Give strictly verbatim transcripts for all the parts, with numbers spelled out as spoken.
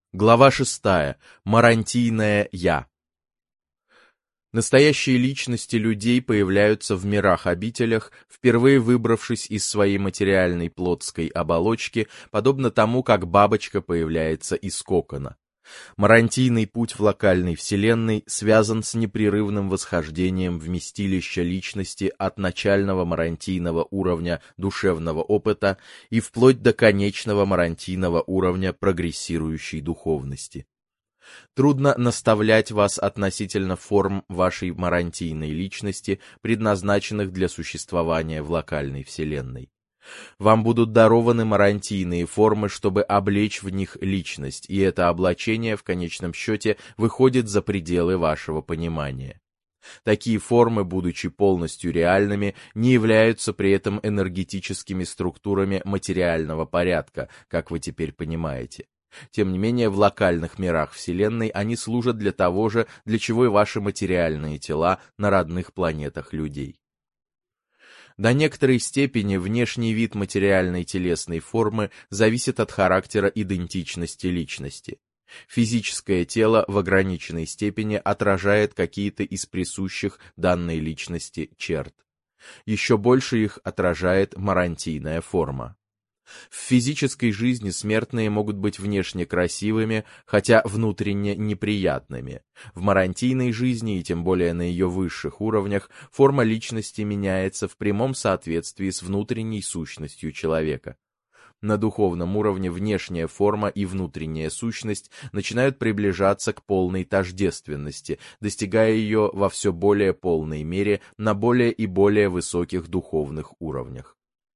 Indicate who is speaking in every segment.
Speaker 1: Глава шестая. Марантийное «Я». Настоящие личности людей появляются в мирах-обителях, впервые выбравшись из своей материальной плотской оболочки, подобно тому, как бабочка появляется из кокона. Марантийный путь в локальной вселенной связан с непрерывным восхождением вместилища личности от начального марантийного уровня душевного опыта и вплоть до конечного марантийного уровня прогрессирующей духовности. Трудно наставлять вас относительно форм вашей марантийной личности, предназначенных для существования в локальной вселенной. Вам будут дарованы марантийные формы, чтобы облечь в них личность, и это облачение в конечном счете выходит за пределы вашего понимания. Такие формы, будучи полностью реальными, не являются при этом энергетическими структурами материального порядка, как вы теперь понимаете. Тем не менее, в локальных мирах Вселенной они служат для того же, для чего и ваши материальные тела на родных планетах людей. До некоторой степени внешний вид материальной телесной формы зависит от характера идентичности личности. Физическое тело в ограниченной степени отражает какие-то из присущих данной личности черт. Еще больше их отражает марантийная форма. В физической жизни смертные могут быть внешне красивыми, хотя внутренне неприятными. В марантийной жизни, и тем более на ее высших уровнях, форма личности меняется в прямом соответствии с внутренней сущностью человека. На духовном уровне внешняя форма и внутренняя сущность начинают приближаться к полной тождественности, достигая ее во все более полной мере на более и более высоких духовных уровнях.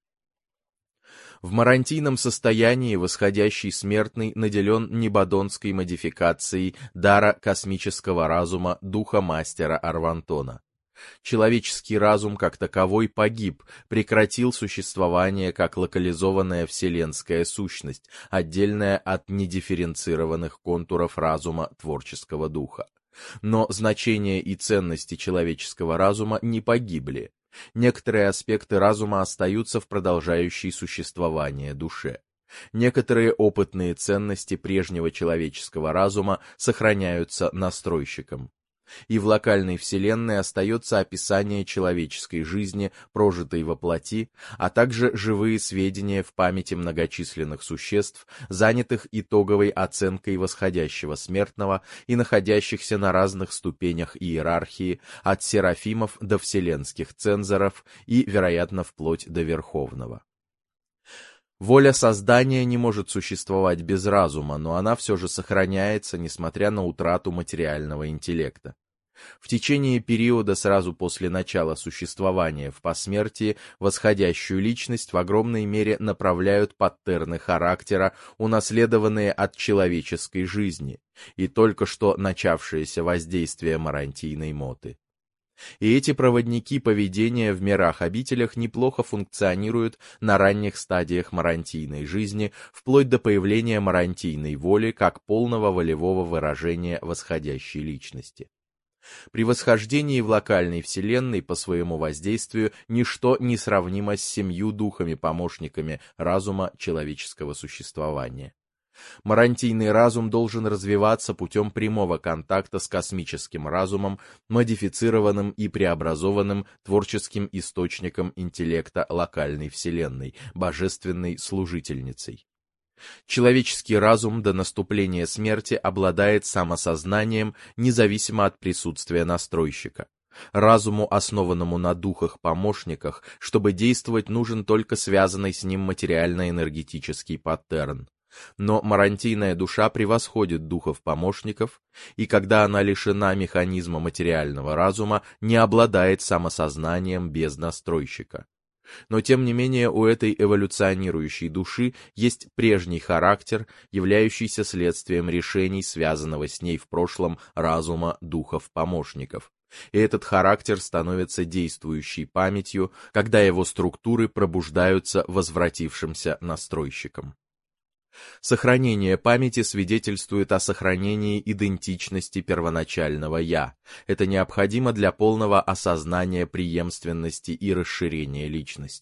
Speaker 1: В марантийном состоянии восходящий смертный наделен нибадонской модификацией дара космического разума духа мастера Арвантона. Человеческий разум как таковой погиб, прекратил существование как локализованная вселенская сущность, отдельная от недифференцированных контуров разума творческого духа. Но значение и ценности человеческого разума не погибли. Некоторые аспекты разума остаются в продолжающей существование душе. Некоторые опытные ценности прежнего человеческого разума сохраняются настройщиком. И в локальной вселенной остается описание человеческой жизни, прожитой во плоти, а также живые сведения в памяти многочисленных существ, занятых итоговой оценкой восходящего смертного и находящихся на разных ступенях иерархии, от серафимов до вселенских цензоров и, вероятно, вплоть до верховного. Воля создания не может существовать без разума, но она все же сохраняется, несмотря на утрату материального интеллекта. В течение периода сразу после начала существования в посмертии восходящую личность в огромной мере направляют паттерны характера, унаследованные от человеческой жизни, и только что начавшееся воздействие марантийной моты. И эти проводники поведения в мирах-обителях неплохо функционируют на ранних стадиях марантийной жизни, вплоть до появления марантийной воли как полного волевого выражения восходящей личности. При восхождении в локальной вселенной по своему воздействию ничто не сравнимо с семью духами-помощниками разума человеческого существования. Марантийный разум должен развиваться путем прямого контакта с космическим разумом, модифицированным и преобразованным творческим источником интеллекта локальной вселенной, божественной служительницей. Человеческий разум до наступления смерти обладает самосознанием, независимо от присутствия настройщика. Разуму, основанному на духах-помощниках, чтобы действовать, нужен только связанный с ним материально-энергетический паттерн. Но марантийная душа превосходит духов-помощников, и когда она лишена механизма материального разума, не обладает самосознанием без настройщика. Но тем не менее у этой эволюционирующей души есть прежний характер, являющийся следствием решений, связанного с ней в прошлом разума духов-помощников. И этот характер становится действующей памятью, когда его структуры пробуждаются возвратившимся настройщиком. Сохранение памяти свидетельствует о сохранении идентичности первоначального «я». Это необходимо для полного осознания преемственности и расширения личности.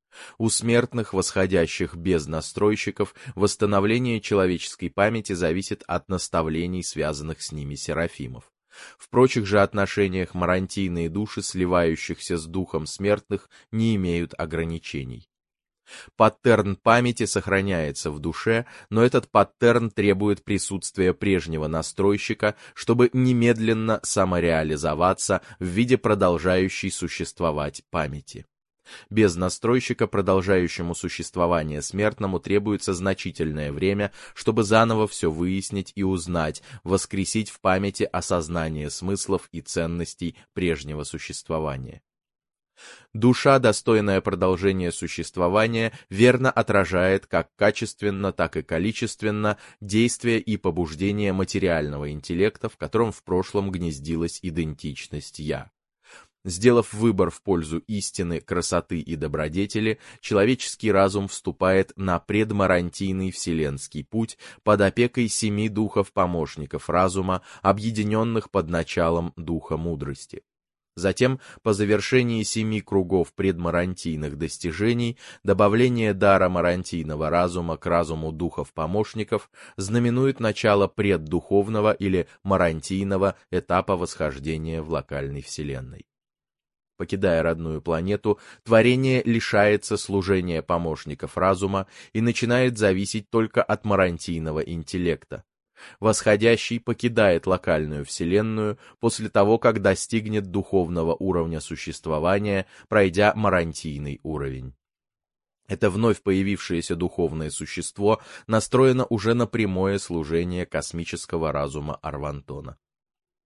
Speaker 1: У смертных, восходящих без настройщиков, восстановление человеческой памяти зависит от наставлений, связанных с ними серафимов. В прочих же отношениях марантийные души, сливающихся с духом смертных, не имеют ограничений. Паттерн памяти сохраняется в душе, но этот паттерн требует присутствия прежнего настройщика, чтобы немедленно самореализоваться в виде продолжающей существовать памяти. Без настройщика, продолжающему существование смертному, требуется значительное время, чтобы заново все выяснить и узнать, воскресить в памяти осознание смыслов и ценностей прежнего существования. Душа, достойная продолжения существования, верно отражает как качественно, так и количественно действия и побуждения материального интеллекта, в котором в прошлом гнездилась идентичность «я». Сделав выбор в пользу истины, красоты и добродетели, человеческий разум вступает на предмарантийный вселенский путь под опекой семи духов-помощников разума, объединенных под началом духа мудрости. Затем, по завершении семи кругов предмарантийных достижений, добавление дара марантийного разума к разуму духов-помощников знаменует начало преддуховного или марантийного этапа восхождения в локальной вселенной. Покидая родную планету, творение лишается служения помощников разума и начинает зависеть только от марантийного интеллекта. Восходящий покидает локальную вселенную после того, как достигнет духовного уровня существования, пройдя марантийный уровень. Это вновь появившееся духовное существо настроено уже на прямое служение космического разума Арвантона.